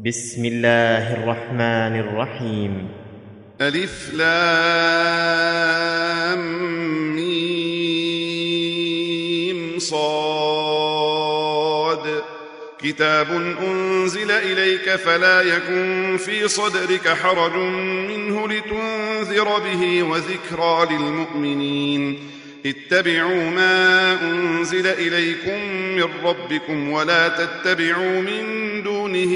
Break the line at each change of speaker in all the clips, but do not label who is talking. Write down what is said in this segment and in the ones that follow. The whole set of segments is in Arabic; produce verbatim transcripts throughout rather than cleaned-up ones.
بسم الله الرحمن الرحيم.
ألف لام ميم صاد. كتاب أنزل إليك فلا يكن في صدرك حرج منه لتنذر به وذكرى للمؤمنين. اتبعوا ما أنزل إليكم من ربكم ولا تتبعوا من دونه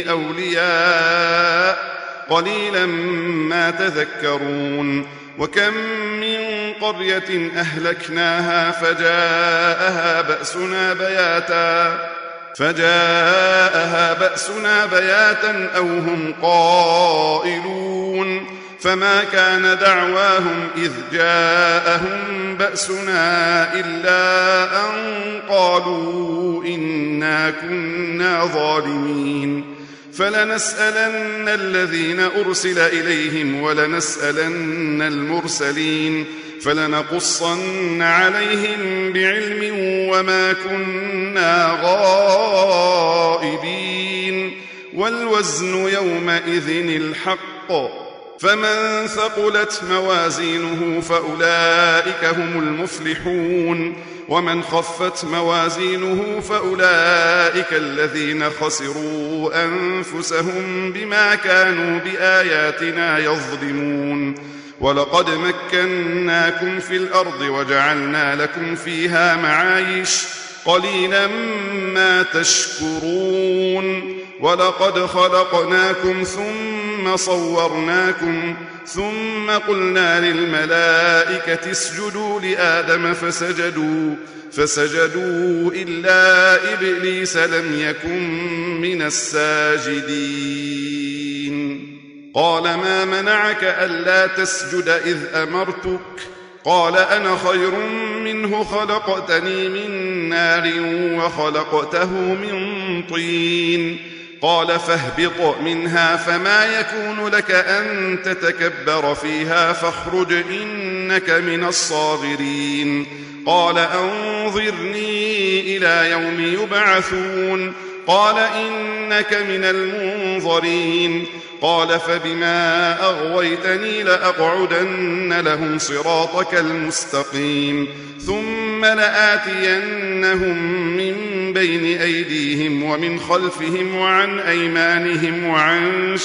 أولياء قليلا ما تذكرون. وكم من قرية أهلكناها فجاءها بأسنا بياتا فجاءها بأسنا بياتا أو هم قائلون. فما كان دعواهم إذ جاءهم بأسنا إلا أن قالوا إنا كنا ظالمين. فلنسألن الذين أرسل إليهم ولنسألن المرسلين فلنقصن عليهم بعلم وما كنا غائبين. والوزن يومئذ الحق فمن ثقلت موازينه فأولئك هم المفلحون ومن خفت موازينه فأولئك الذين خسروا أنفسهم بما كانوا بآياتنا يظلمون. ولقد مكناكم في الأرض وجعلنا لكم فيها معايش قليلا ما تشكرون. ولقد خلقناكم ثم صورناكم ثم قلنا للملائكة اسجدوا لآدم فسجدوا فسجدوا إلا إبليس لم يكن من الساجدين. قال ما منعك ألا تسجد إذ أمرتك؟ قال أنا خير منه خلقتني من نار وخلقته من طين. قال فاهبط منها فما يكون لك أن تتكبر فيها فاخرج إنك من الصاغرين. قال أنظرني إلى يوم يبعثون. قال إنك من المنظرين. قال فبما أغويتني لأقعدن لهم صراطك المستقيم ثم لآتينهم من بين أيديهم ومن خلفهم وعن أيمانهم وعن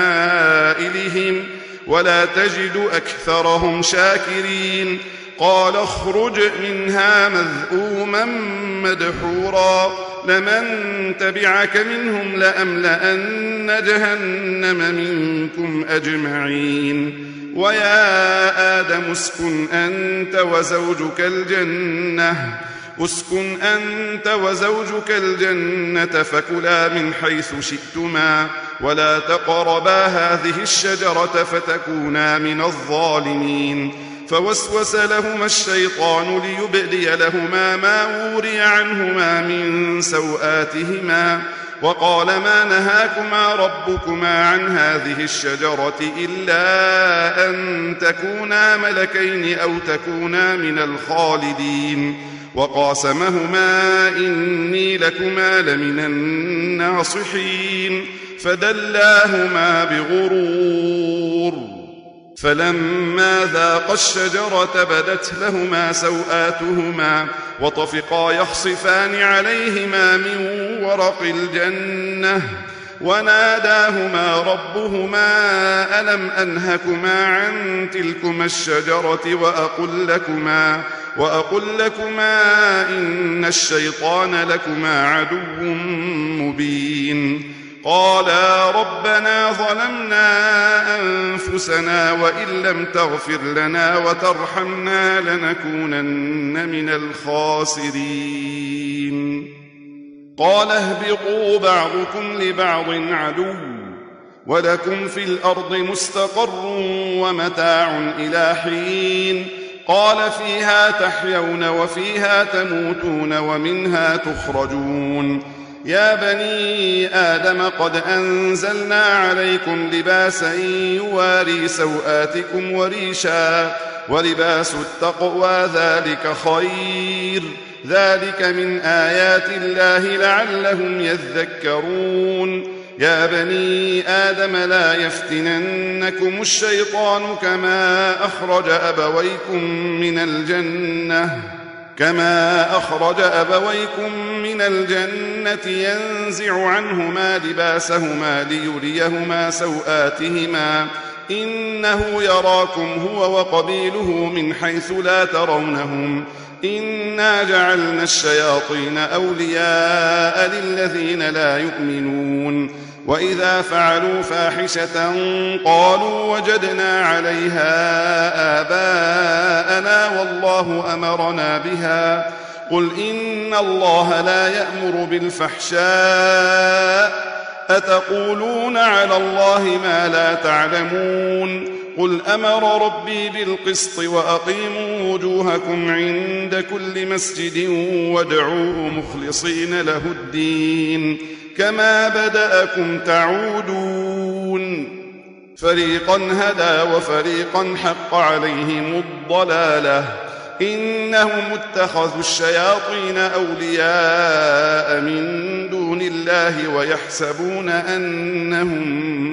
شمائلهم ولا تجد أكثرهم شاكرين. قال اخرج منها مذءوما مدحورا لمن تبعك منهم لأملأن جهنم منكم أجمعين. ويا آدم اسكن أنت وزوجك الجنة اسكن أنت وزوجك الجنة فكلا من حيث شئتما ولا تقربا هذه الشجرة فتكونا من الظالمين. فوسوس لهما الشيطان ليبدي لهما ما وري عنهما من سوآتهما وقال ما نهاكما ربكما عن هذه الشجرة إلا أن تكونا ملكين أو تكونا من الخالدين. وقاسمهما إني لكما لمن الناصحين فدلاهما بغرور. فلما ذاقا الشجرة بدت لهما سوآتهما وطفقا يخصفان عليهما من ورق الجنة وناداهما ربهما ألم أنهكما عن تلكما الشجرة وأقل لكما, وأقل لكما إن الشيطان لكما عدو مبين. قالا ربنا ظلمنا أنفسنا وإن لم تغفر لنا وترحمنا لنكونن من الخاسرين. قال اهبطوا بعضكم لبعض عدو ولكم في الأرض مستقر ومتاع إلى حين. قال فيها تحيون وفيها تموتون ومنها تخرجون. يا بني آدم قد أنزلنا عليكم لباسا يواري سوآتكم وريشا ولباس التقوى ذلك خير ذلك من آيات الله لعلهم يذكرون. يا بني آدم لا يفتننكم الشيطان كما أخرج أبويكم من الجنة كما أخرج أبويكم من الجنة ينزع عنهما لباسهما ليريهما سوآتهما إنه يراكم هو وقبيله من حيث لا ترونهم إنا جعلنا الشياطين أولياء للذين لا يؤمنون وإذا فعلوا فاحشة قالوا وجدنا عليها آباءنا والله أمرنا بها قل إن الله لا يأمر بالفحشاء أتقولون على الله ما لا تعلمون قل أمر ربي بالقسط وأقيموا وجوهكم عند كل مسجد وادعوه مخلصين له الدين كما بدأكم تعودون فريقا هدى وفريقا حق عليهم الضلالة إنهم اتخذوا الشياطين أولياء من دون الله ويحسبون أنهم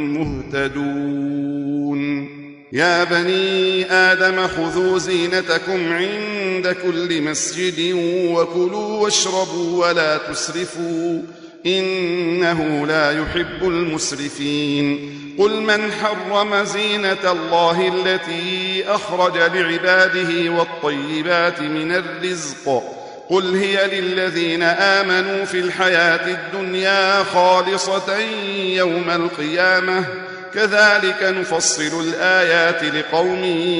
مهتدون يا بني آدم خذوا زينتكم عند كل مسجد وكلوا واشربوا ولا تسرفوا إنه لا يحب المسرفين قل من حرم زينة الله التي أخرج لعباده والطيبات من الرزق قل هي للذين آمنوا في الحياة الدنيا خالصة يوم القيامة كذلك نفصل الآيات لقوم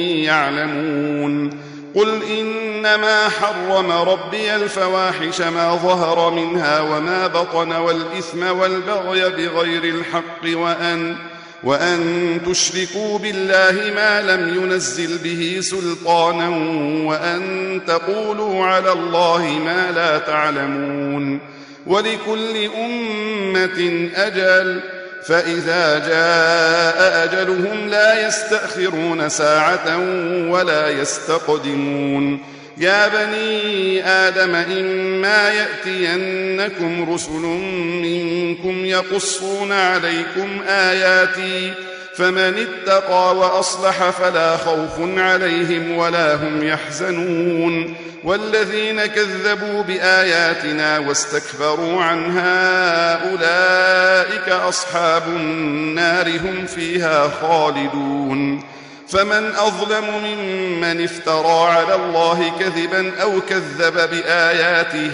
يعلمون قل إنما حرم ربي الفواحش ما ظهر منها وما بطن والإثم والبغي بغير الحق وأن, وأن تشركوا بالله ما لم ينزل به سلطانا وأن تقولوا على الله ما لا تعلمون ولكل أمة أجل فإذا جاء أجلهم لا يستأخرون ساعة ولا يستقدمون يا بني آدم إما يأتينكم رسل منكم يقصون عليكم آياتي فمن اتقى وأصلح فلا خوف عليهم ولا هم يحزنون والذين كذبوا بآياتنا واستكبروا عنها أولئك أصحاب النار هم فيها خالدون فمن أظلم ممن افترى على الله كذبا أو كذب بآياته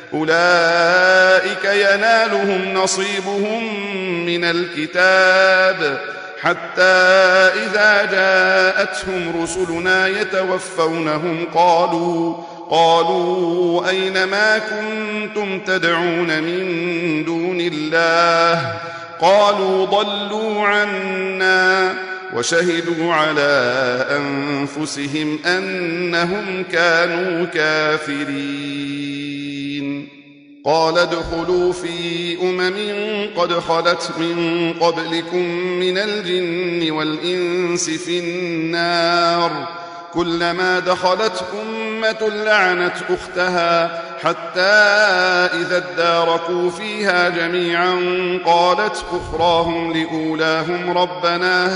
أولئك ينالهم نصيبهم من الكتاب حتى إذا جاءتهم رسلنا يتوفونهم قالوا قالوا أين ما كنتم تدعون من دون الله قالوا ضلوا عنا وشهدوا على أنفسهم أنهم كانوا كافرين قال ادخلوا في أمم قد خلت من قبلكم من الجن والإنس في النار كلما دخلت أمة لعنت أختها حتى إذا اداركوا فيها جميعا قالت أخراهم لأولاهم ربنا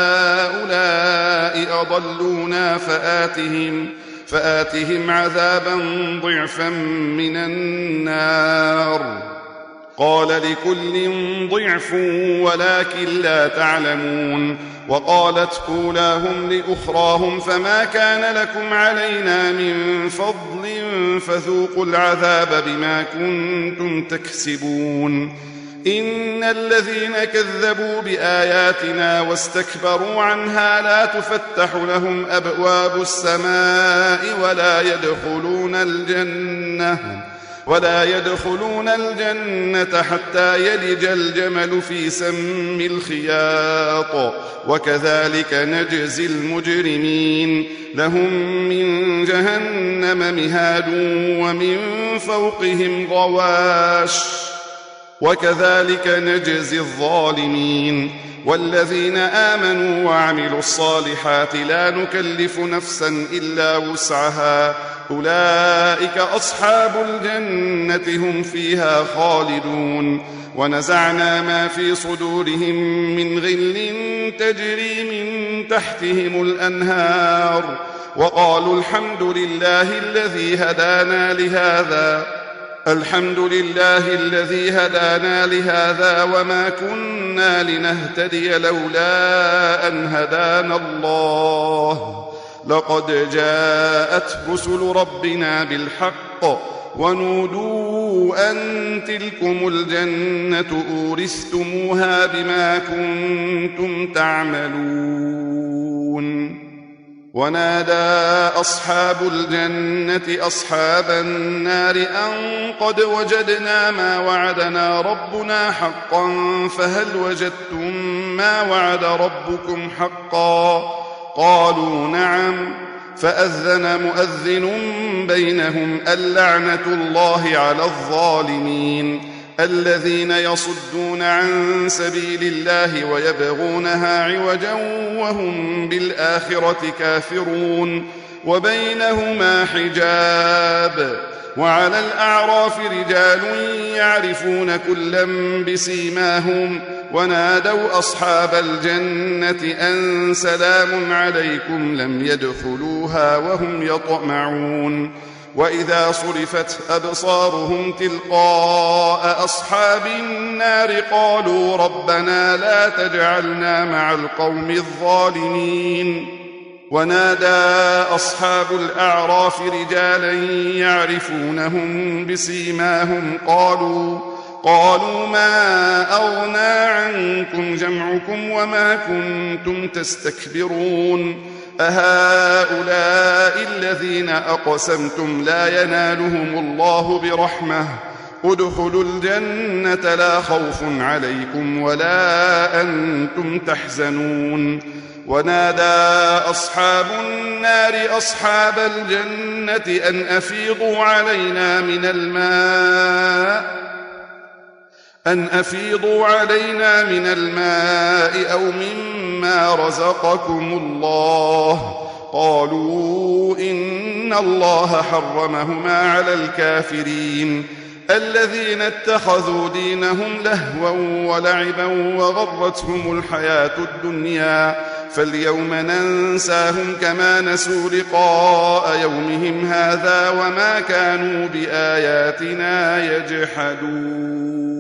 هؤلاء أضلونا فآتهم فآتهم عذابا ضعفا من النار قال لكل ضعف ولكن لا تعلمون وقالت أولاهم لأخراهم فما كان لكم علينا من فضل فذوقوا العذاب بما كنتم تكسبون إن الذين كذبوا بآياتنا واستكبروا عنها لا تفتح لهم أبواب السماء ولا يدخلون الجنة ولا يدخلون الجنة حتى يلج الجمل في سم الخياط وكذلك نجزي المجرمين لهم من جهنم مهاد ومن فوقهم غواش وكذلك نجزي الظالمين والذين آمنوا وعملوا الصالحات لا نكلف نفسا إلا وسعها أولئك أصحاب الجنة هم فيها خالدون ونزعنا ما في صدورهم من غل تجري من تحتهم الأنهار وقالوا الحمد لله الذي هدانا لهذا الحمد لله الذي هدانا لهذا وما كنا لنهتدي لولا أن هدانا الله لقد جاءت رسل ربنا بالحق ونودوا أن تلكم الجنة أورثتموها بما كنتم تعملون ونادى أصحاب الجنة أصحاب النار أن قد وجدنا ما وعدنا ربنا حقا فهل وجدتم ما وعد ربكم حقا قالوا نعم فأذن مؤذن بينهم اللعنة الله على الظالمين الذين يصدون عن سبيل الله ويبغونها عوجا وهم بالآخرة كافرون وبينهما حجاب وعلى الأعراف رجال يعرفون كلا بسيماهم ونادوا أصحاب الجنة أن سلام عليكم لم يدخلوها وهم يطمعون وإذا صرفت أبصارهم تلقاء أصحاب النار قالوا ربنا لا تجعلنا مع القوم الظالمين ونادى أصحاب الأعراف رجالا يعرفونهم بسيماهم قالوا قالوا ما أغنى عنكم جمعكم وما كنتم تستكبرون أهؤلاء الذين أقسمتم لا ينالهم الله برحمة ادخلوا الجنة لا خوف عليكم ولا أنتم تحزنون ونادى أصحاب النار أصحاب الجنة أن أفيضوا علينا من الماء أن أفيضوا علينا من الماء أو مما رزقكم الله قالوا إن الله حرمهما على الكافرين الذين اتخذوا دينهم لهوا ولعبا وغرتهم الحياة الدنيا فاليوم ننساهم كما نسوا لقاء يومهم هذا وما كانوا بآياتنا يجحدون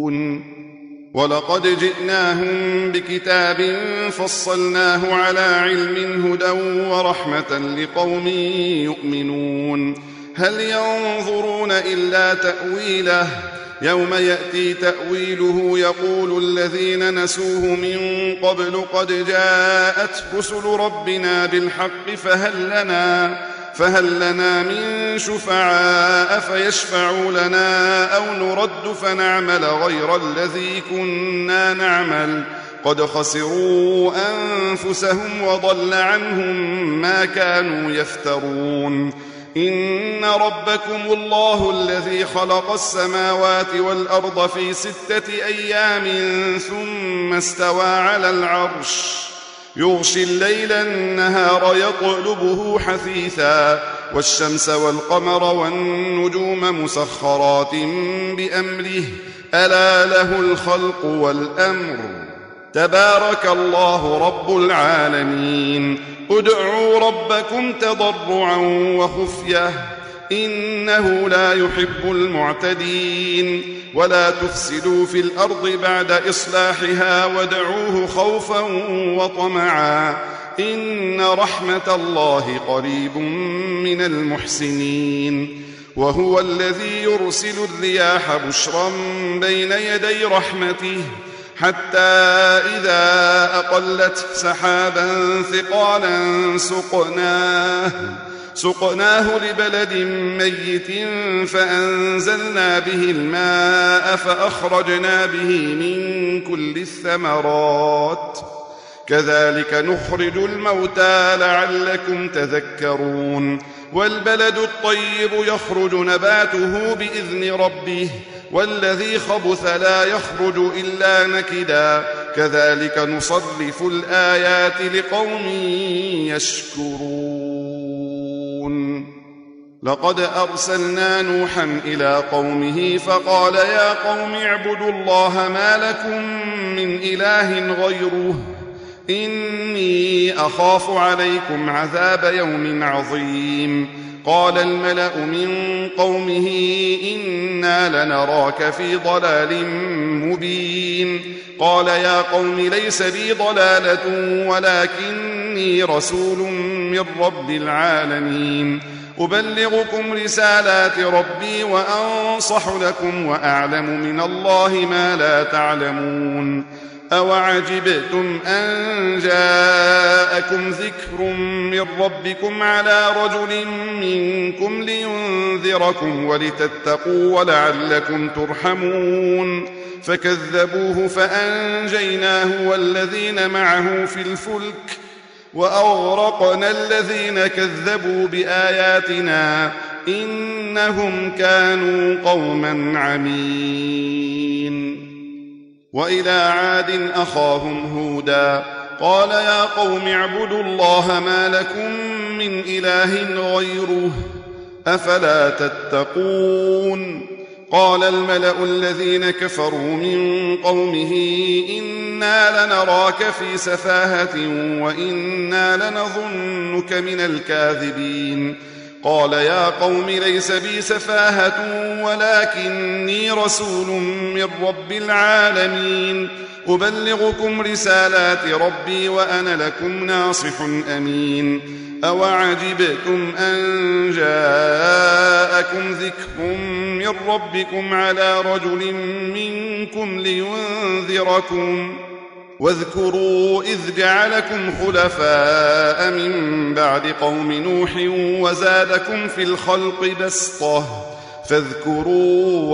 ولقد جئناهم بكتاب فصلناه على علم هدى ورحمة لقوم يؤمنون هل ينظرون إلا تأويله يوم يأتي تأويله يقول الذين نسوه من قبل قد جاءت رسل ربنا بالحق فهل لنا فهل لنا من شفعاء فيشفعوا لنا أو نرد فنعمل غير الذي كنا نعمل قد خسروا أنفسهم وضل عنهم ما كانوا يفترون إن ربكم الله الذي خلق السماوات والأرض في ستة أيام ثم استوى على العرش يغشي الليل النهار يطلبه حثيثا والشمس والقمر والنجوم مسخرات بأمره ألا له الخلق والأمر تبارك الله رب العالمين ادعوا ربكم تضرعا وخفية إنه لا يحب المعتدين ولا تفسدوا في الأرض بعد إصلاحها وادعوه خوفا وطمعا إن رحمة الله قريب من المحسنين وهو الذي يرسل الرياح بشرا بين يدي رحمته حتى إذا أقلت سحابا ثقالا سقناه سقناه لبلد ميت فأنزلنا به الماء فأخرجنا به من كل الثمرات كذلك نخرج الموتى لعلكم تذكرون والبلد الطيب يخرج نباته بإذن ربه والذي خبث لا يخرج إلا نكدا كذلك نصرف الآيات لقوم يشكرون لقد أرسلنا نوحا إلى قومه فقال يا قوم اعبدوا الله ما لكم من إله غيره إني أخاف عليكم عذاب يوم عظيم. قال الملأ من قومه إنا لنراك في ضلال مبين. قال يا قوم ليس بي ضلالة ولكني رسول من رب العالمين أبلغكم رسالات ربي وأنصح لكم وأعلم من الله ما لا تعلمون. أوعجبتم أن جاءكم ذكر من ربكم على رجل منكم لينذركم ولتتقوا ولعلكم ترحمون. فكذبوه فأنجيناه والذين معه في الفلك وأغرقنا الذين كذبوا بآياتنا إنهم كانوا قوما عمين. وإلى عاد أخاهم هودا قال يا قوم اعبدوا الله ما لكم من إله غيره أفلا تتقون. قال الملأ الذين كفروا من قومه إنا لنراك في سفاهة وإنا لنظنك من الكاذبين. قال يا قوم ليس بي سفاهة ولكني رسول من رب العالمين أبلغكم رسالات ربي وأنا لكم ناصح أمين. أوعجبتم أن جاءكم ذكر من ربكم على رجل منكم لينذركم واذكروا إذ جعلكم خلفاء من بعد قوم نوح وزادكم في الخلق بسطة فاذكروا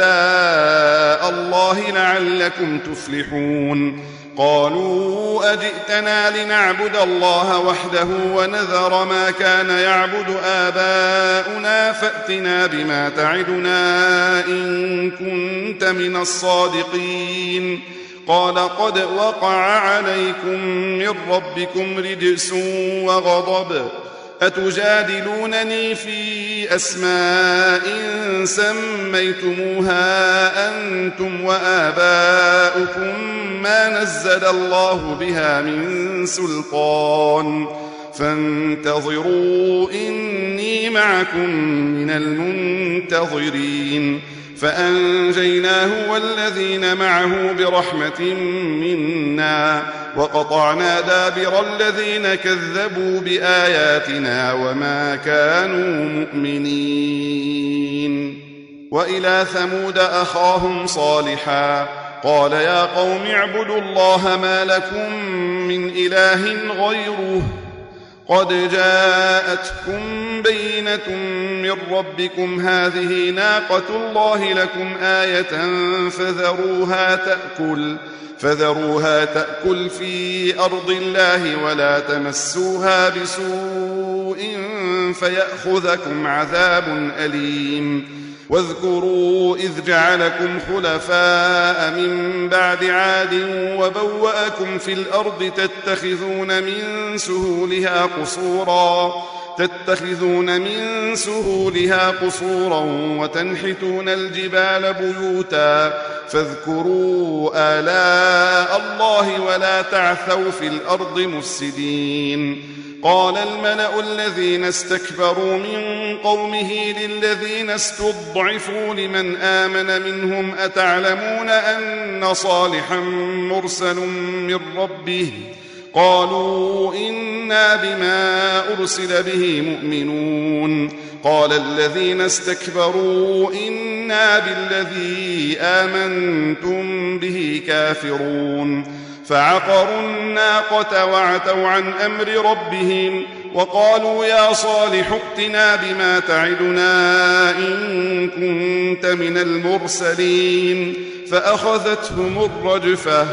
آلاء الله لعلكم تفلحون. قالوا أجئتنا لنعبد الله وحده ونذر ما كان يعبد آباؤنا فأتنا بما تعدنا إن كنت من الصادقين. قال قد وقع عليكم من ربكم رجس وغضب أتجادلونني في أسماء سميتموها أنتم وآباؤكم ما نزل الله بها من سلطان فانتظروا إني معكم من المنتظرين. فأنجيناه والذين معه برحمة منا وقطعنا دابر الذين كذبوا بآياتنا وما كانوا مؤمنين. وإلى ثمود أخاهم صالحا قال يا قوم اعبدوا الله ما لكم من إله غيره قد جاءتكم بينة من ربكم هذه ناقة الله لكم آية فذروها تأكل فذروها تأكل في أرض الله ولا تمسوها بسوء فيأخذكم عذاب أليم. واذكروا إذ جعلكم خلفاء من بعد عاد وبوأكم في الأرض تتخذون من سهولها قصورا تتخذون من سهولها قصورا وتنحتون الجبال بيوتا فاذكروا آلاء الله ولا تعثوا في الأرض مفسدين. قال الملأ الذين استكبروا من قومه للذين استضعفوا لمن آمن منهم أتعلمون أن صالحا مرسل من ربه قالوا إنا بما أرسل به مؤمنون. قال الذين استكبروا إنا بالذي آمنتم به كافرون. فعقروا الناقة وعتوا عن أمر ربهم وقالوا يا صالح ائتنا بما تعدنا إن كنت من المرسلين. فأخذتهم الرجفة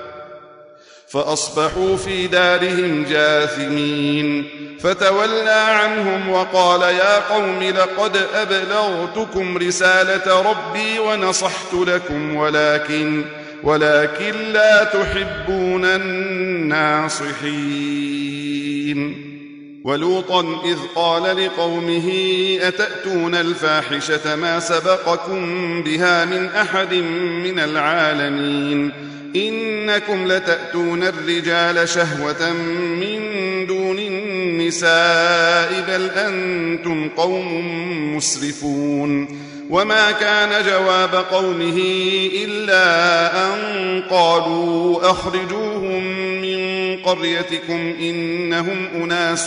فأصبحوا في دارهم جاثمين. فتولى عنهم وقال يا قوم لقد أبلغتكم رسالة ربي ونصحت لكم ولكن ولكن لا تحبون الناصحين. ولوطا إذ قال لقومه أتأتون الفاحشة ما سبقكم بها من أحد من العالمين إنكم لتأتون الرجال شهوة من دون النساء بل أنتم قوم مسرفون وما كان جواب قومه إلا أن قالوا أخرجوهم من قريتكم إنهم أناس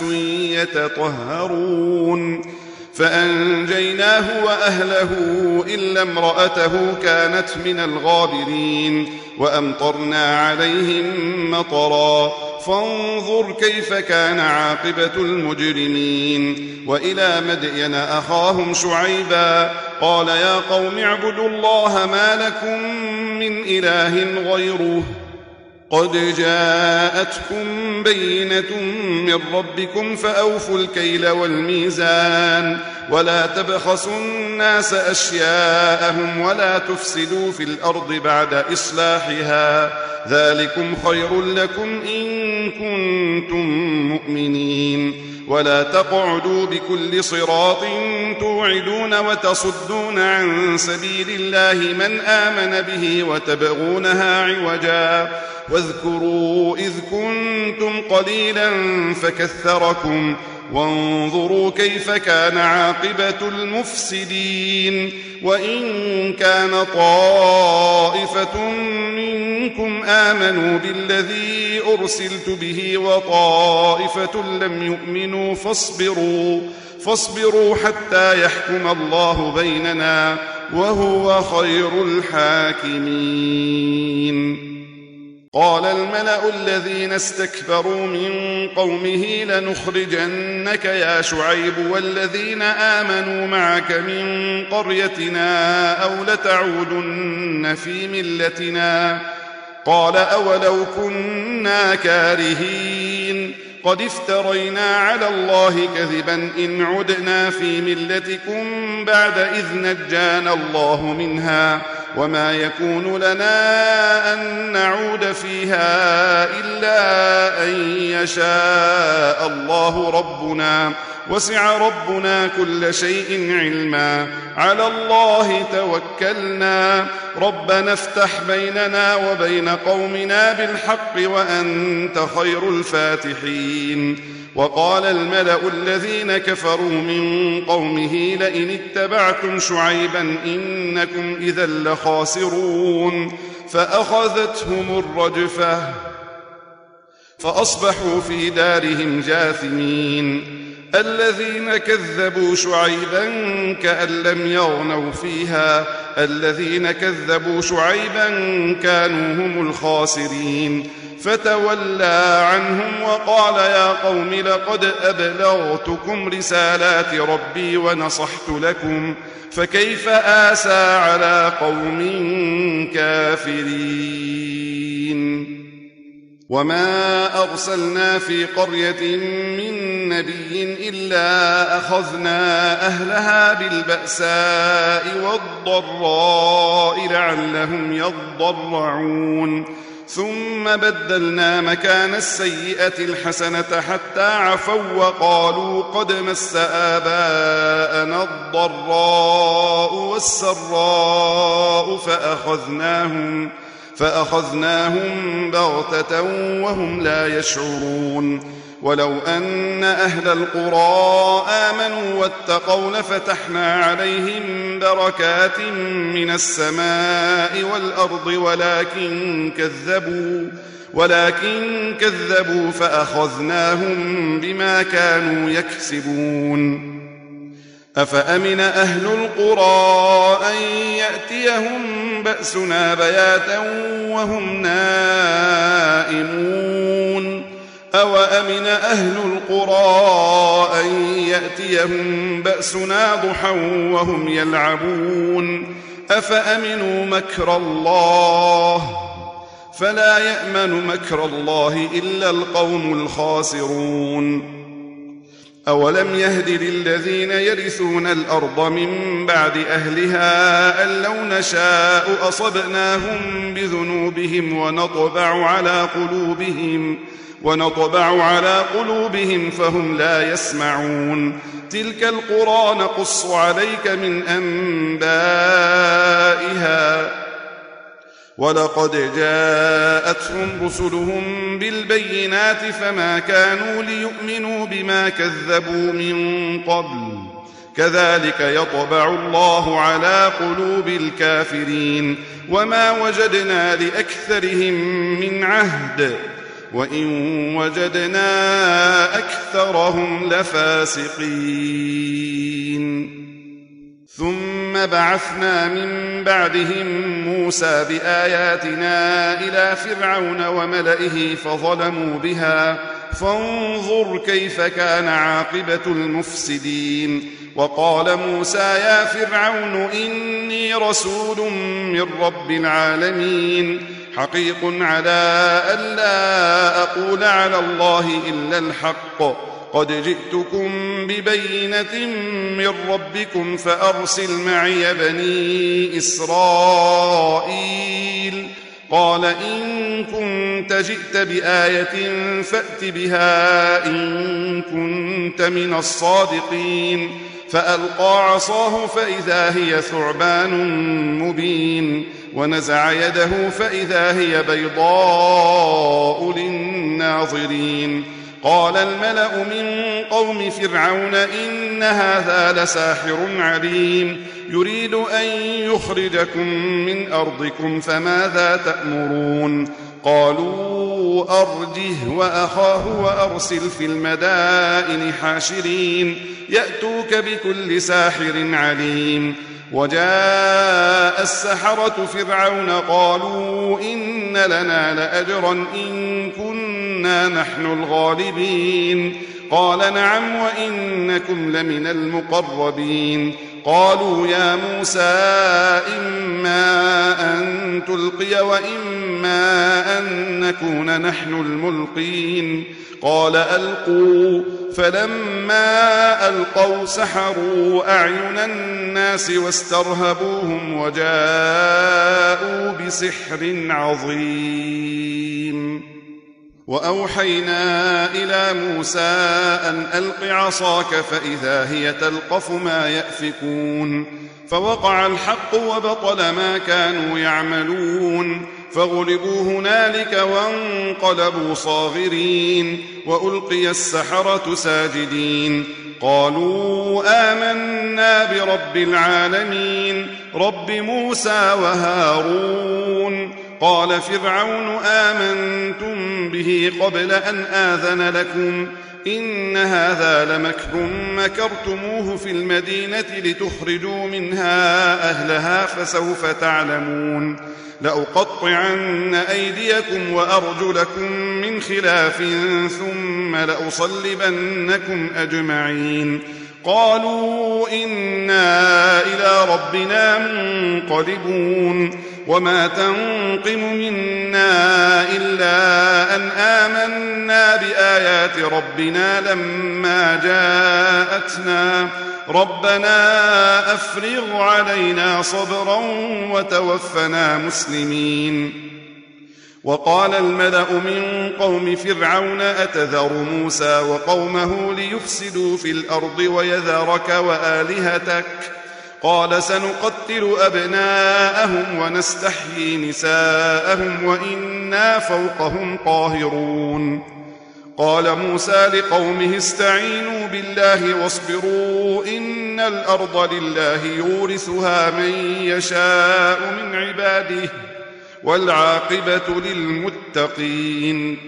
يتطهرون فأنجيناه وأهله إلا امرأته كانت من الغابرين وأمطرنا عليهم مطرا فانظر كيف كان عاقبة المجرمين وإلى مدين أخاهم شعيبا قال يا قوم اعبدوا الله ما لكم من إله غيره قد جاءتكم بينة من ربكم فأوفوا الكيل والميزان ولا تبخسوا الناس أشياءهم ولا تفسدوا في الأرض بعد إصلاحها ذلكم خير لكم إن كنتم مؤمنين ولا تقعدوا بكل صراط توعدون وتصدون عن سبيل الله من آمن به وتبغونها عوجا واذكروا إذ كنتم قليلا فكثركم وانظروا كيف كان عاقبة المفسدين وإن كان طائفة منكم آمنوا بالذي أرسلت به وطائفة لم يؤمنوا فاصبروا فاصبروا حتى يحكم الله بيننا وهو خير الحاكمين قال الملأ الذين استكبروا من قومه لنخرجنك يا شعيب والذين آمنوا معك من قريتنا أو لتعودن في ملتنا قال أولو كنا كارهين قد افترينا على الله كذبا إن عدنا في ملتكم بعد إذ نجانا الله منها وما يكون لنا أن نعود فيها إلا أن يشاء الله ربنا وسع ربنا كل شيء علما على الله توكلنا ربنا افتح بيننا وبين قومنا بالحق وأنت خير الفاتحين وقال الملأ الذين كفروا من قومه لئن اتبعتم شعيبا إنكم إذا لخاسرون فأخذتهم الرجفة فأصبحوا في دارهم جاثمين الذين كذبوا شعيبا كأن لم يغنوا فيها الذين كذبوا شعيبا كانوا هم الخاسرين فتولى عنهم وقال يا قوم لقد أبلغتكم رسالات ربي ونصحت لكم فكيف آسى على قوم كافرين وما أرسلنا في قرية من نبي إلا أخذنا أهلها بالبأساء والضراء لعلهم يضرعون ثم بدلنا مكان السيئة الحسنة حتى عفوا وقالوا قد مس آباءنا الضراء والسراء فأخذناهم فأخذناهم بغتة وهم لا يشعرون ولو أن أهل القرى آمنوا واتقوا لفتحنا عليهم بركات من السماء والأرض ولكن كذبوا ولكن كذبوا فأخذناهم بما كانوا يكسبون أفأمن أهل القرى أن يأتيهم بأسنا بياتا وهم نائمون أوأمن أهل القرى أن يأتيهم بأسنا ضحى وهم يلعبون أفأمنوا مكر الله فلا يأمن مكر الله إلا القوم الخاسرون أولم يهد للذين يرثون الأرض من بعد أهلها أن لو نشاء أصبناهم بذنوبهم ونطبع على قلوبهم ونطبع على قلوبهم فهم لا يسمعون تلك القرى نقص عليك من أنبائها ولقد جاءتهم رسلهم بالبينات فما كانوا ليؤمنوا بما كذبوا من قبل كذلك يطبع الله على قلوب الكافرين وما وجدنا لأكثرهم من عهد وإن وجدنا أكثرهم لفاسقين ثم بعثنا من بعدهم موسى بآياتنا إلى فرعون وملئه فظلموا بها فانظر كيف كان عاقبة المفسدين وقال موسى يا فرعون إني رسول من رب العالمين حقيق على ألا أقول على الله إلا الحق قد جئتكم ببينة من ربكم فأرسل معي بني إسرائيل قال إن كنت جئت بآية فأت بها إن كنت من الصادقين فألقى عصاه فإذا هي ثعبان مبين ونزع يده فإذا هي بيضاء للناظرين قال الملأ من قوم فرعون إن هذا لساحر عليم يريد أن يخرجكم من أرضكم فماذا تأمرون قالوا أرجه وأخاه وأرسل في المدائن حاشرين يأتوك بكل ساحر عليم وجاء السحرة فرعون قالوا إن لنا لأجرا إن كنا نحن الغالبين قال نعم وإنكم لمن المقربين قالوا يا موسى إما أن تلقي وإما أن نكون نحن الملقين قال ألقوا فلما ألقوا سحروا أعين الناس واسترهبوهم وجاءوا بسحر عظيم وأوحينا إلى موسى أن ألق عصاك فإذا هي تلقف ما يأفكون فوقع الحق وبطل ما كانوا يعملون فغلبوا هنالك وانقلبوا صاغرين وألقي السحرة ساجدين قالوا آمنا برب العالمين رب موسى وهارون قال فرعون آمنتم به قبل أن آذن لكم إن هذا لمكر مكرتموه في المدينة لتخرجوا منها أهلها فسوف تعلمون لأقطعن أيديكم وأرجلكم من خلاف ثم لأصلبنكم أجمعين قالوا إنا إلى ربنا منقلبون وما تنقم منا إلا أن آمنا بآيات ربنا لما جاءتنا ربنا أفرغ علينا صبرا وتوفنا مسلمين وقال الملأ من قوم فرعون أتذر موسى وقومه ليفسدوا في الأرض ويذرك وآلهتك قال سنقتل أبناءهم ونستحيي نساءهم وإنا فوقهم قاهرون قال موسى لقومه استعينوا بالله واصبروا إن الأرض لله يورثها من يشاء من عباده والعاقبة للمتقين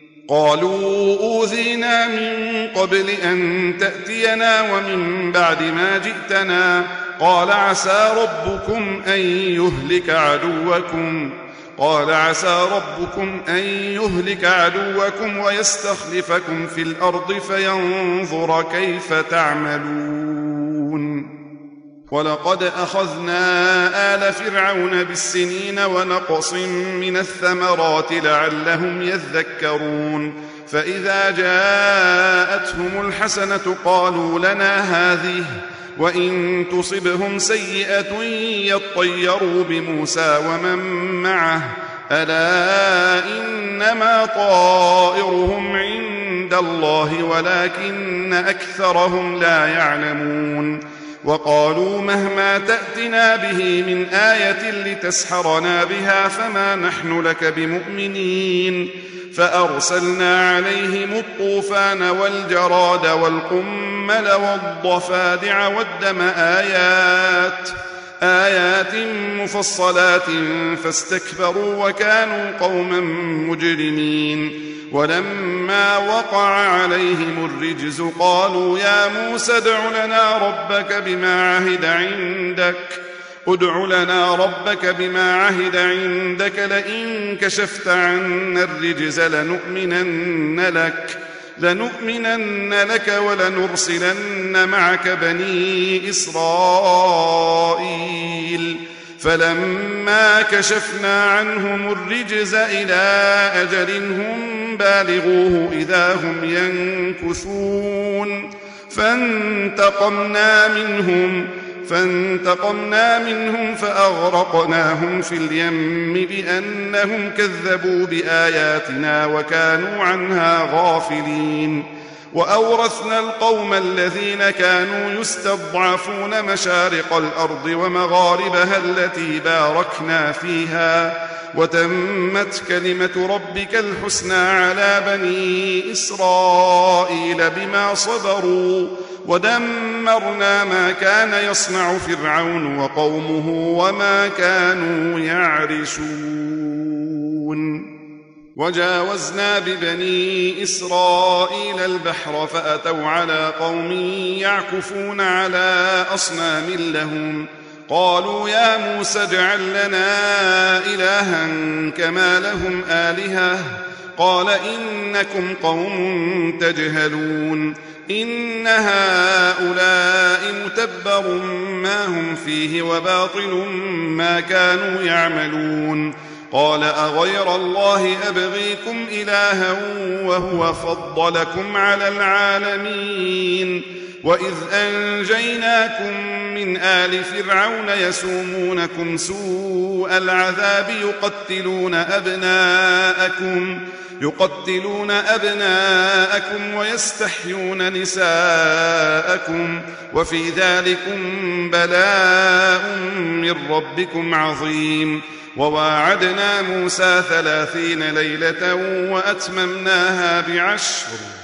قالوا أوذينا من قبل أن تأتينا ومن بعد ما جئتنا قال عسى ربكم أن يهلك عدوكم قال عسى ربكم أن يهلك عدوكم ويستخلفكم في الأرض فينظر كيف تعملون ولقد أخذنا آل فرعون بالسنين ونقص من الثمرات لعلهم يذكرون فإذا جاءتهم الحسنة قالوا لنا هذه وإن تصبهم سيئة يطيروا بموسى ومن معه ألا إنما طائرهم عند الله ولكن أكثرهم لا يعلمون وقالوا مهما تأتنا به من آية لتسحرنا بها فما نحن لك بمؤمنين فأرسلنا عليهم الطوفان والجراد والقمل والضفادع والدم آيات آيات مفصلات فاستكبروا وكانوا قوما مجرمين ولما وقع عليهم الرجز قالوا يا موسى ادع لنا ربك بما عهد عندك ادع لنا ربك بما عهد عندك لئن كشفت عنا الرجز لنؤمنن لك لنؤمنن لك ولنرسلن معك بني إسرائيل فلما كشفنا عنهم الرجز إلى أجل هم بالغوه إذا هم ينكثون فانتقمنا منهم فانتقمنا منهم فأغرقناهم في اليم بأنهم كذبوا بآياتنا وكانوا عنها غافلين وأورثنا القوم الذين كانوا يستضعفون مشارق الأرض ومغاربها التي باركنا فيها وتمت كلمة ربك الحسنى على بني إسرائيل بما صبروا ودمرنا ما كان يصنع فرعون وقومه وما كانوا يعرشون وجاوزنا ببني إسرائيل البحر فأتوا على قوم يعكفون على أصنام لهم قالوا يا موسى اجعل لنا إلها كما لهم آلهة قال إنكم قوم تجهلون إن هؤلاء متبر ما هم فيه وباطل ما كانوا يعملون قال أغير الله أبغيكم إلها وهو فضلكم على العالمين وإذ أنجيناكم من آل فرعون يسومونكم سوء العذاب يقتلون أبناءكم يقتلون أبناءكم ويستحيون نساءكم وفي ذلكم بلاء من ربكم عظيم وواعدنا موسى ثلاثين ليلة وأتممناها بعشر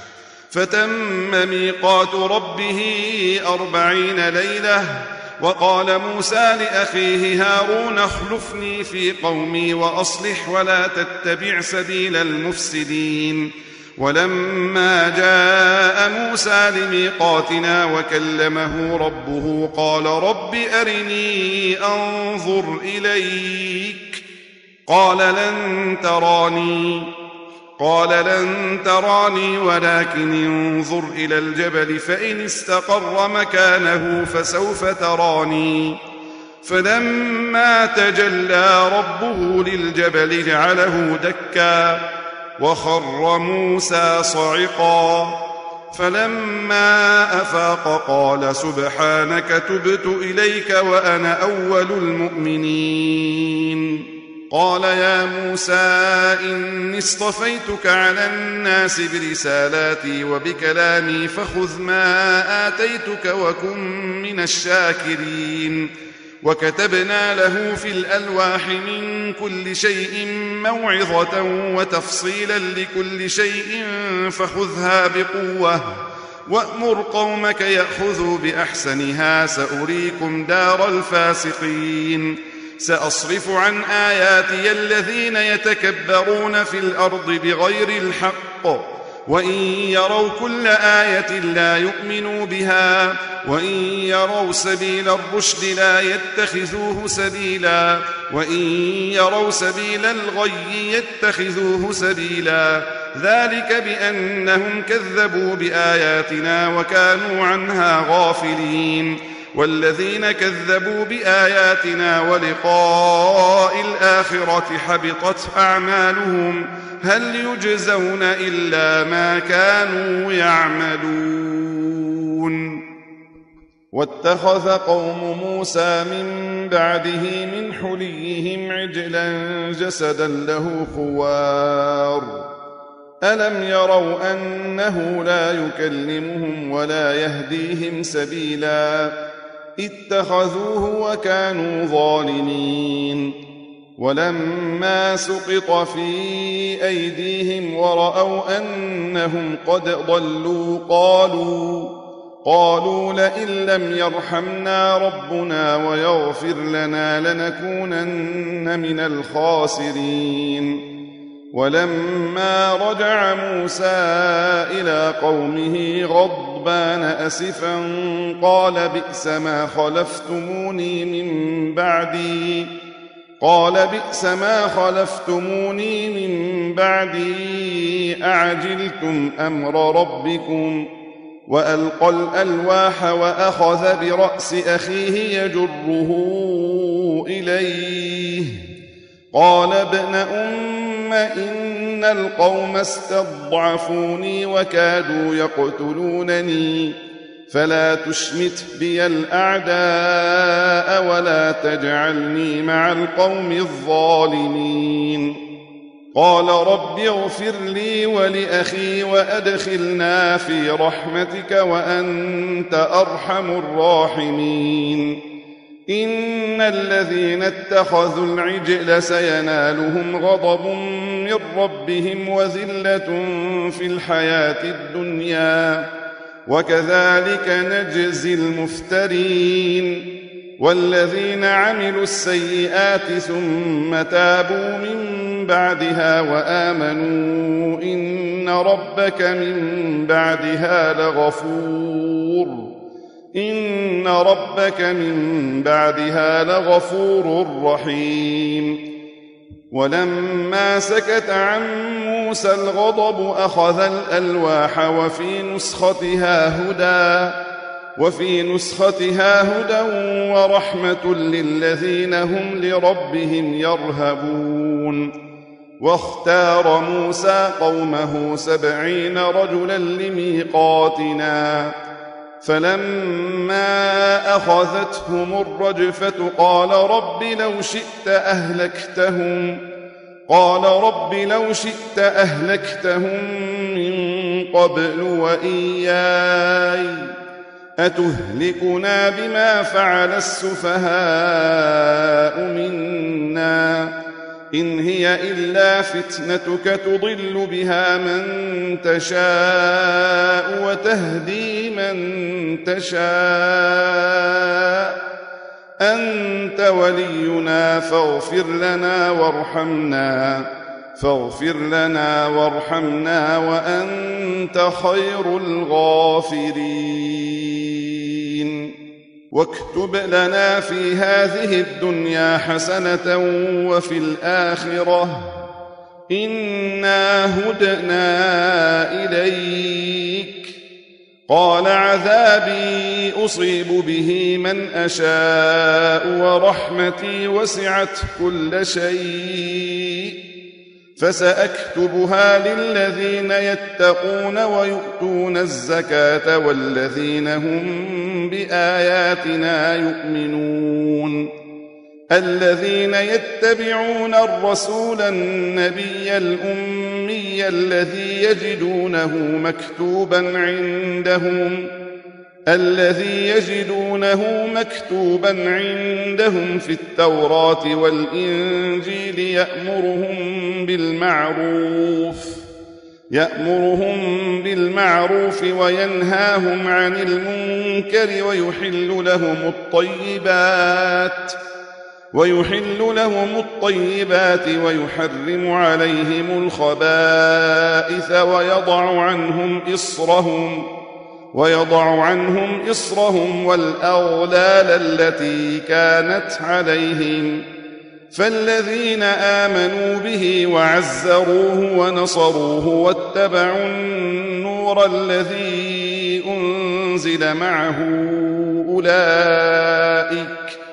فتم ميقات ربه أربعين ليلة وقال موسى لأخيه هارون اخلفني في قومي وأصلح ولا تتبع سبيل المفسدين ولما جاء موسى لميقاتنا وكلمه ربه قال رب أرني أنظر إليك قال لن تراني قال لن تراني ولكن انظر إلى الجبل فإن استقر مكانه فسوف تراني فلما تجلى ربه للجبل جعله دكا وخر موسى صعقا فلما أفاق قال سبحانك تبت إليك وأنا أول المؤمنين قال يا موسى إني اصطفيتك على الناس برسالاتي وبكلامي فخذ ما آتيتك وكن من الشاكرين وكتبنا له في الألواح من كل شيء موعظة وتفصيلا لكل شيء فخذها بقوة وأمر قومك يأخذوا بأحسنها سأريكم دار الفاسقين سأصرف عن آياتي الذين يتكبرون في الأرض بغير الحق وإن يروا كل آية لا يؤمنوا بها وإن يروا سبيل الرشد لا يتخذوه سبيلا وإن يروا سبيل الغي يتخذوه سبيلا ذلك بأنهم كذبوا بآياتنا وكانوا عنها غافلين والذين كذبوا بآياتنا ولقاء الآخرة حبطت أعمالهم هل يجزون إلا ما كانوا يعملون. واتخذ قوم موسى من بعده من حليهم عجلا جسدا له خوار ألم يروا أنه لا يكلمهم ولا يهديهم سبيلا اتخذوه وكانوا ظالمين. ولما سقط في أيديهم ورأوا أنهم قد ضلوا قالوا قالوا لئن لم يرحمنا ربنا ويغفر لنا لنكونن من الخاسرين. ولما رجع موسى إلى قومه غضبان أسفا قال بئس ما خلفتموني من بعدي قال بئس ما خلفتموني من بعدي أعجلتم أمر ربكم وألقى الألواح وأخذ برأس أخيه يجره إليه قال ابن أم إن القوم استضعفوني وكادوا يقتلونني فلا تشمت بي الأعداء ولا تجعلني مع القوم الظالمين. قال رب اغفر لي ولأخي وأدخلنا في رحمتك وأنت أرحم الراحمين. إن الذين اتخذوا العجل سينالهم غضب من ربهم وذلة في الحياة الدنيا وكذلك نجزي المفترين. والذين عملوا السيئات ثم تابوا من بعدها وآمنوا إن ربك من بعدها لغفور إن ربك من بعدها لغفور رحيم. ولما سكت عن موسى الغضب أخذ الألواح وفي نسختها هدى وفي نسختها هدى ورحمة للذين هم لربهم يرهبون. واختار موسى قومه سبعين رجلا لميقاتنا فلما أخذتهم الرجفة قال رب لو شئت أهلكتهم قال رب لو شئت أهلكتهم من قبل وإياي أتهلكنا بما فعل السفهاء منا إن هي إلا فتنتك تضل بها من تشاء وتهدي من تشاء أنت ولينا فاغفر لنا وارحمنا فاغفر لنا وارحمنا وأنت خير الغافرين. واكتب لنا في هذه الدنيا حسنة وفي الآخرة إنا هدنا إليك قال عذابي أصيب به من أشاء ورحمتي وسعت كل شيء فسأكتبها للذين يتقون ويؤتون الزكاة والذين هم بآياتنا يؤمنون. الذين يتبعون الرسول النبي الأمي الذي يجدونه مكتوبا عندهم الذي يجدونه مكتوبا عندهم في التوراة والإنجيل يأمرهم بالمعروف يأمرهم بالمعروف وينهاهم عن المنكر ويحل لهم الطيبات ويحل لهم الطيبات ويحرم عليهم الخبائث ويضع عنهم إصرهم ويضع عنهم إصرهم والأغلال التي كانت عليهم فالذين آمنوا به وعزروه ونصروه واتبعوا النور الذي أنزل معه أولئك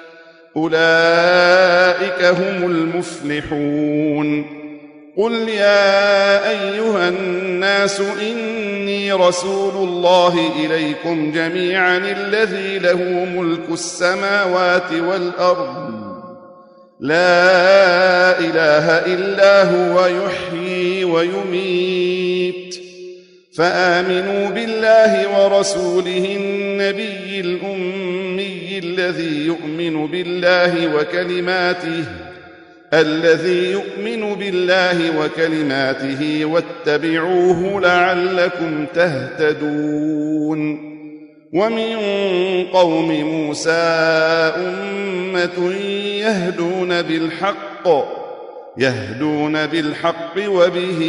أولئك هم المفلحون. قل يا أيها الناس إني رسول الله إليكم جميعا الذي له ملك السماوات والأرض لا إله إلا هو يحيي ويميت فآمنوا بالله ورسوله النبي الأمي الذي يؤمن بالله وكلماته الذي يؤمن بالله وكلماته واتبعوه لعلكم تهتدون. ومن قوم موسى أمة يهدون بالحق يهدون بالحق وبه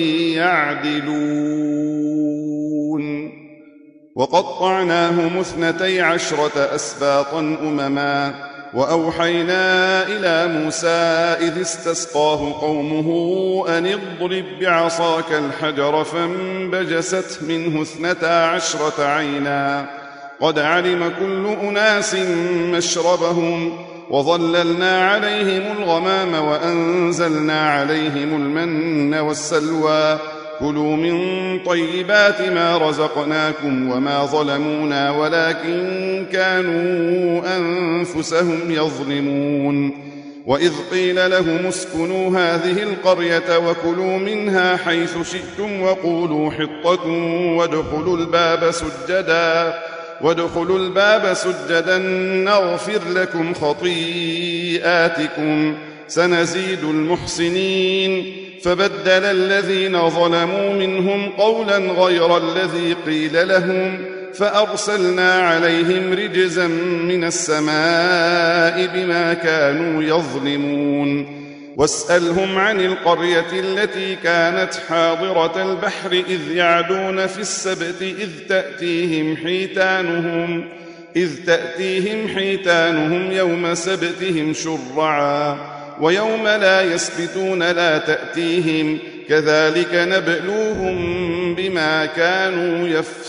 يعدلون. وقطعناهم اثنتي عشرة أسباطا أمما وأوحينا إلى موسى إذ استسقاه قومه أن اضرب بعصاك الحجر فانبجست منه اثنتا عشرة عينا قد علم كل أناس مشربهم وظللنا عليهم الغمام وأنزلنا عليهم المن والسلوى كلوا من طيبات ما رزقناكم وما ظلمونا ولكن كانوا أنفسهم يظلمون. وإذ قيل لهم اسكنوا هذه القرية وكلوا منها حيث شئتم وقولوا حطة وادخلوا الباب سجدا وادخلوا الباب سجدا نغفر لكم خطيئاتكم سنزيد المحسنين. فبدل الذين ظلموا منهم قولا غير الذي قيل لهم فأرسلنا عليهم رجزا من السماء بما كانوا يظلمون. واسألهم عن القرية التي كانت حاضرة البحر إذ يعدون في السبت إذ تأتيهم حيتانهم إذ تأتيهم حيتانهم يوم سبتهم شرعا ويوم لا يسبتون لا تأتيهم كذلك نبلوهم بما كانوا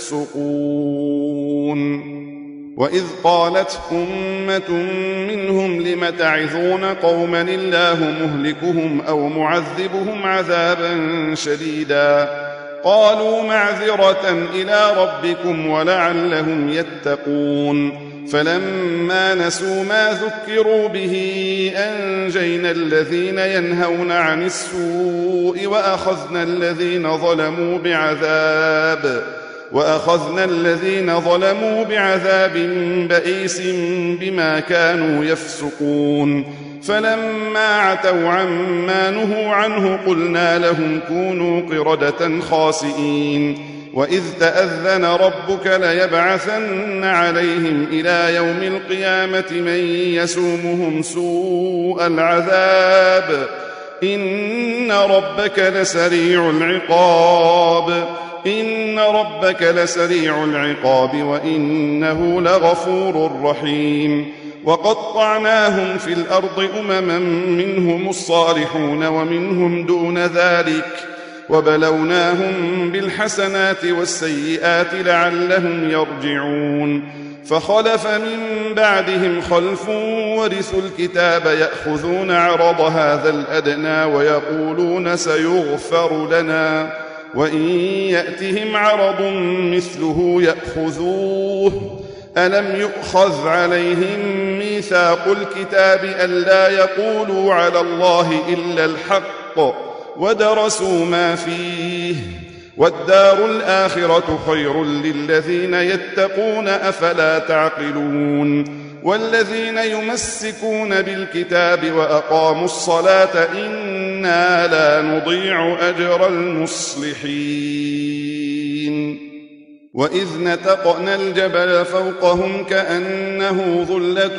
يفسقون. وإذ قالت أمة منهم لم تعظون قوما الله مهلكهم أو معذبهم عذابا شديدا قالوا معذرة إلى ربكم ولعلهم يتقون. فلما نسوا ما ذكروا به أنجينا الذين ينهون عن السوء وأخذنا الذين ظلموا بعذاب وأخذنا الذين ظلموا بعذاب بئيس بما كانوا يفسقون. فلما عتوا عما نهوا عنه قلنا لهم كونوا قردة خاسئين. وإذ تأذن ربك ليبعثن عليهم إلى يوم القيامة من يسومهم سوء العذاب إن ربك لسريع العقاب إن ربك لسريع العقاب وإنه لغفور رحيم. وقطعناهم في الأرض أمما منهم الصالحون ومنهم دون ذلك وبلوناهم بالحسنات والسيئات لعلهم يرجعون. فخلف من بعدهم خلف ورثوا الكتاب يأخذون عرض هذا الأدنى ويقولون سيغفر لنا وإن يأتهم عرض مثله يأخذوه ألم يؤخذ عليهم ميثاق الكتاب ألا يقولوا على الله إلا الحق ودرسوا ما فيه والدار الآخرة خير للذين يتقون أفلا تعقلون. والذين يمسكون بالكتاب وأقاموا الصلاة إنا لا نضيع أجر المصلحين. وإذ نتقنا الجبل فوقهم كأنه ظلة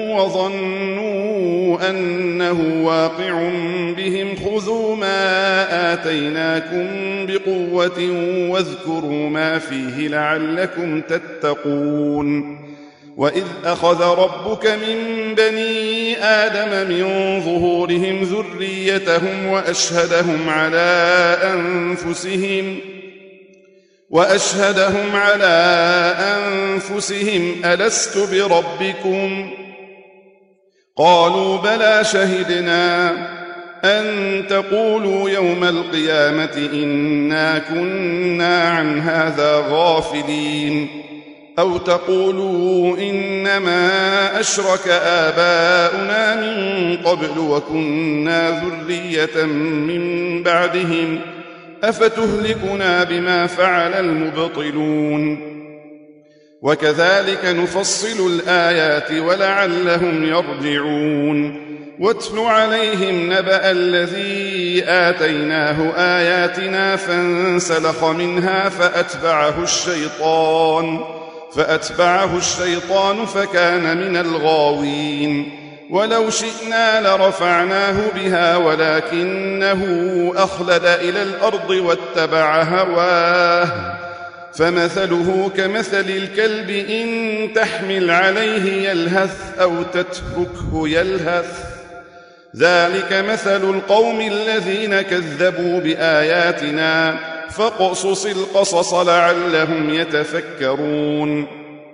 وظنوا أنه واقع بهم خذوا ما آتيناكم بقوة واذكروا ما فيه لعلكم تتقون. وإذ أخذ ربك من بني آدم من ظهورهم ذريتهم وأشهدهم على أنفسهم وأشهدهم على أنفسهم ألست بربكم؟ قالوا بلى شهدنا أن تقولوا يوم القيامة إنا كنا عن هذا غافلين أو تقولوا إنما أشرك آباؤنا من قبل وكنا ذرية من بعدهم أفتهلكنا بما فعل المبطلون وكذلك نفصل الآيات ولعلهم يرجعون واتل عليهم نبأ الذي آتيناه آياتنا فانسلخ منها فأتبعه الشيطان فأتبعه الشيطان فكان من الغاوين ولو شئنا لرفعناه بها ولكنه أخلد إلى الأرض واتبع هواه فمثله كمثل الكلب إن تحمل عليه يلهث أو تتركه يلهث ذلك مثل القوم الذين كذبوا بآياتنا فاقصص القصص لعلهم يتفكرون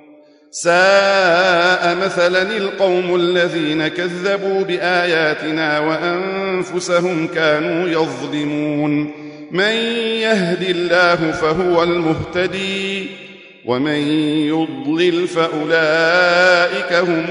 ساء مثلا القوم الذين كذبوا بآياتنا وأنفسهم كانوا يظلمون من يهد الله فهو المهتدي ومن يضلل فأولئك هم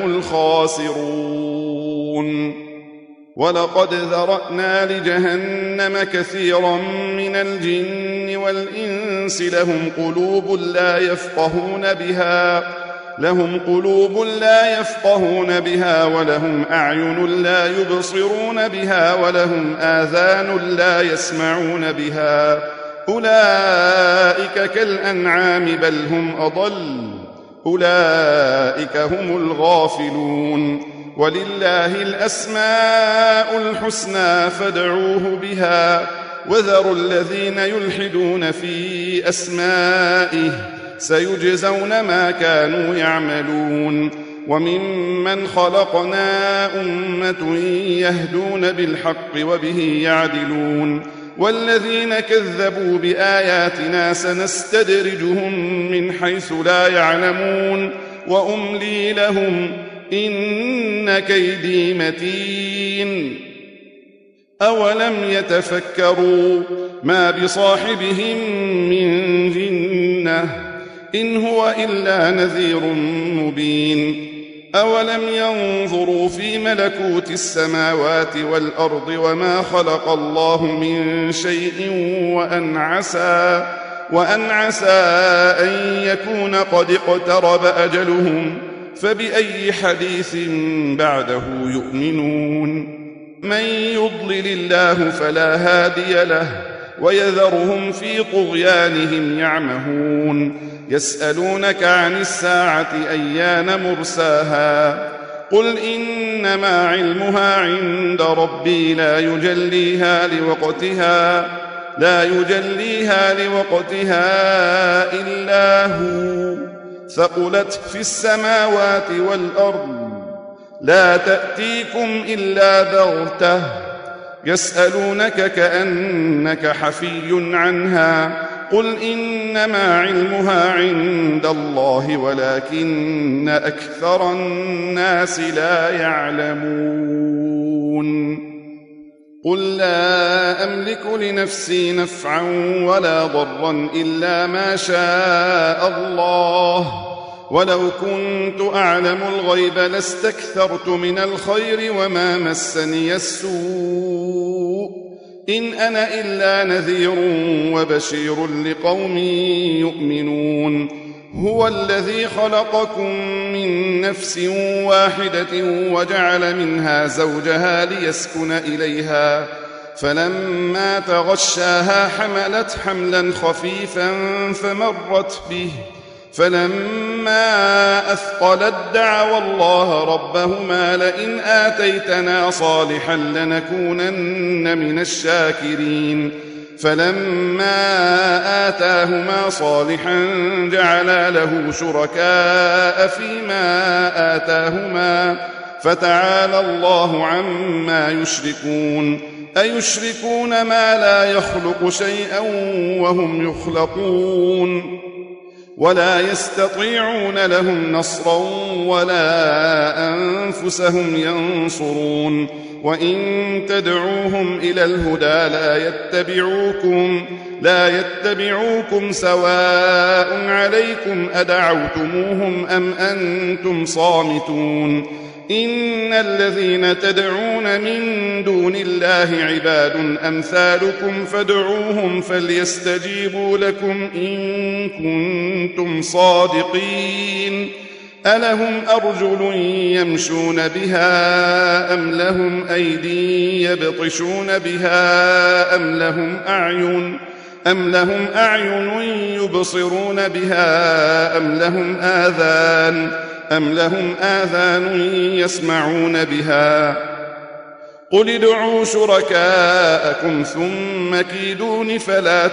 الخاسرون ولقد ذرأنا لجهنم كثيرا من الجن والإنس لهم قلوب لا يفقهون بها لهم قلوب لا يفقهون بها ولهم أعين لا يبصرون بها ولهم آذان لا يسمعون بها أولئك كالأنعام بل هم أضل أولئك هم الغافلون ولله الأسماء الحسنى فادعوه بها وذروا الذين يلحدون في أسمائه سيجزون ما كانوا يعملون وممن خلقنا أمة يهدون بالحق وبه يعدلون والذين كذبوا بآياتنا سنستدرجهم من حيث لا يعلمون وأملي لهم إن كيدي متين أولم يتفكروا ما بصاحبهم من جنة إن هو إلا نذير مبين أولم ينظروا في ملكوت السماوات والأرض وما خلق الله من شيء وأن عسى وأن عسى أن يكون قد اقترب أجلهم فبأي حديث بعده يؤمنون من يضلل الله فلا هادي له ويذرهم في طغيانهم يعمهون يسألونك عن الساعة أيان مرساها قل إنما علمها عند ربي لا يجليها لوقتها لا يجليها لوقتها إلا هو ثقلت في السماوات والأرض لا تأتيكم إلا بغتة يسألونك كأنك حفي عنها قل إنما علمها عند الله ولكن أكثر الناس لا يعلمون قل لا أملك لنفسي نفعا ولا ضرا إلا ما شاء الله ولو كنت أعلم الغيب لاستكثرت من الخير وما مسني السوء إن أنا إلا نذير وبشير لقوم يؤمنون هو الذي خلقكم من نفس واحدة وجعل منها زوجها ليسكن إليها فلما تغشاها حملت حملا خفيفا فمرت به فلما أثقلت دعوا الله ربهما لئن آتيتنا صالحا لنكونن من الشاكرين فلما آتاهما صالحا جعلا له شركاء فيما آتاهما فتعالى الله عما يشركون أيشركون ما لا يخلق شيئا وهم يخلقون ولا يستطيعون لهم نصرا ولا أنفسهم ينصرون وإن تدعوهم إلى الهدى لا يتبعوكم لا يتبعوكم سواء عليكم أدعوتموهم أم أنتم صامتون إن الذين تدعون من دون الله عباد أمثالكم فادعوهم فليستجيبوا لكم إن كنتم صادقين ألهم أرجل يمشون بها أم لهم أيدي يبطشون بها أم لهم أعين أم لهم أعين يبصرون بها أم لهم آذان أم لهم آذان يسمعون بها قل ادعوا شركاءكم ثم كيدون فلا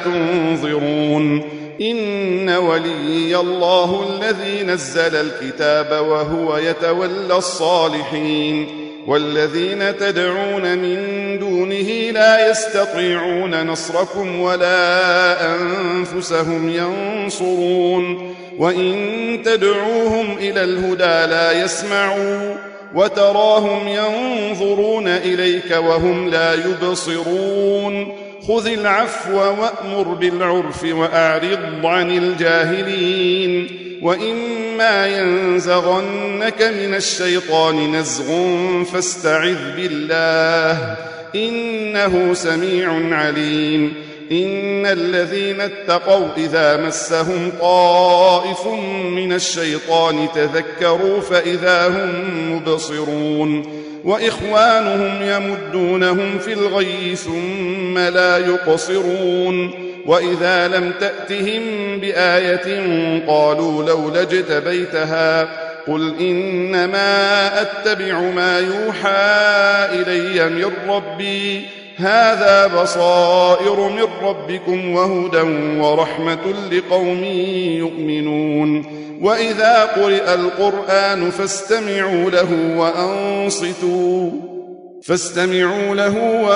تنظرون إن وليي الله الذي نزل الكتاب وهو يتولى الصالحين والذين تدعون من دونه لا يستطيعون نصركم ولا أنفسهم ينصرون وإن تدعوهم إلى الهدى لا يسمعوا وتراهم ينظرون إليك وهم لا يبصرون خذ العفو وأمر بالعرف وأعرض عن الجاهلين وإما ينزغنك من الشيطان نزغ فاستعذ بالله إنه سميع عليم إن الذين اتقوا إذا مسهم طائف من الشيطان تذكروا فإذا هم مبصرون وإخوانهم يمدونهم في الغي ثم لا يقصرون وإذا لم تأتهم بآية قالوا لولا اجتبيتها قل إنما أتبع ما يوحى إلي من ربي هذا بصائر من ربكم وهدى ورحمة لقوم يؤمنون وإذا قرئ القرآن فاستمعوا له وأنصتوا فاستمعوا له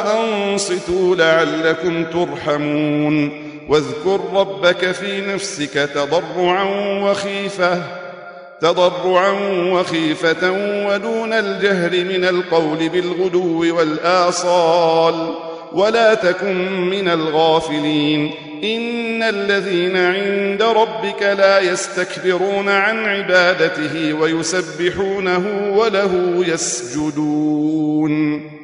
وأنصتوا لعلكم ترحمون واذكر ربك في نفسك تضرعا وخيفة تضرعا وخيفة ودون الجهر من القول بالغدو والآصال ولا تكن من الغافلين إن الذين عند ربك لا يستكبرون عن عبادته ويسبحونه وله يسجدون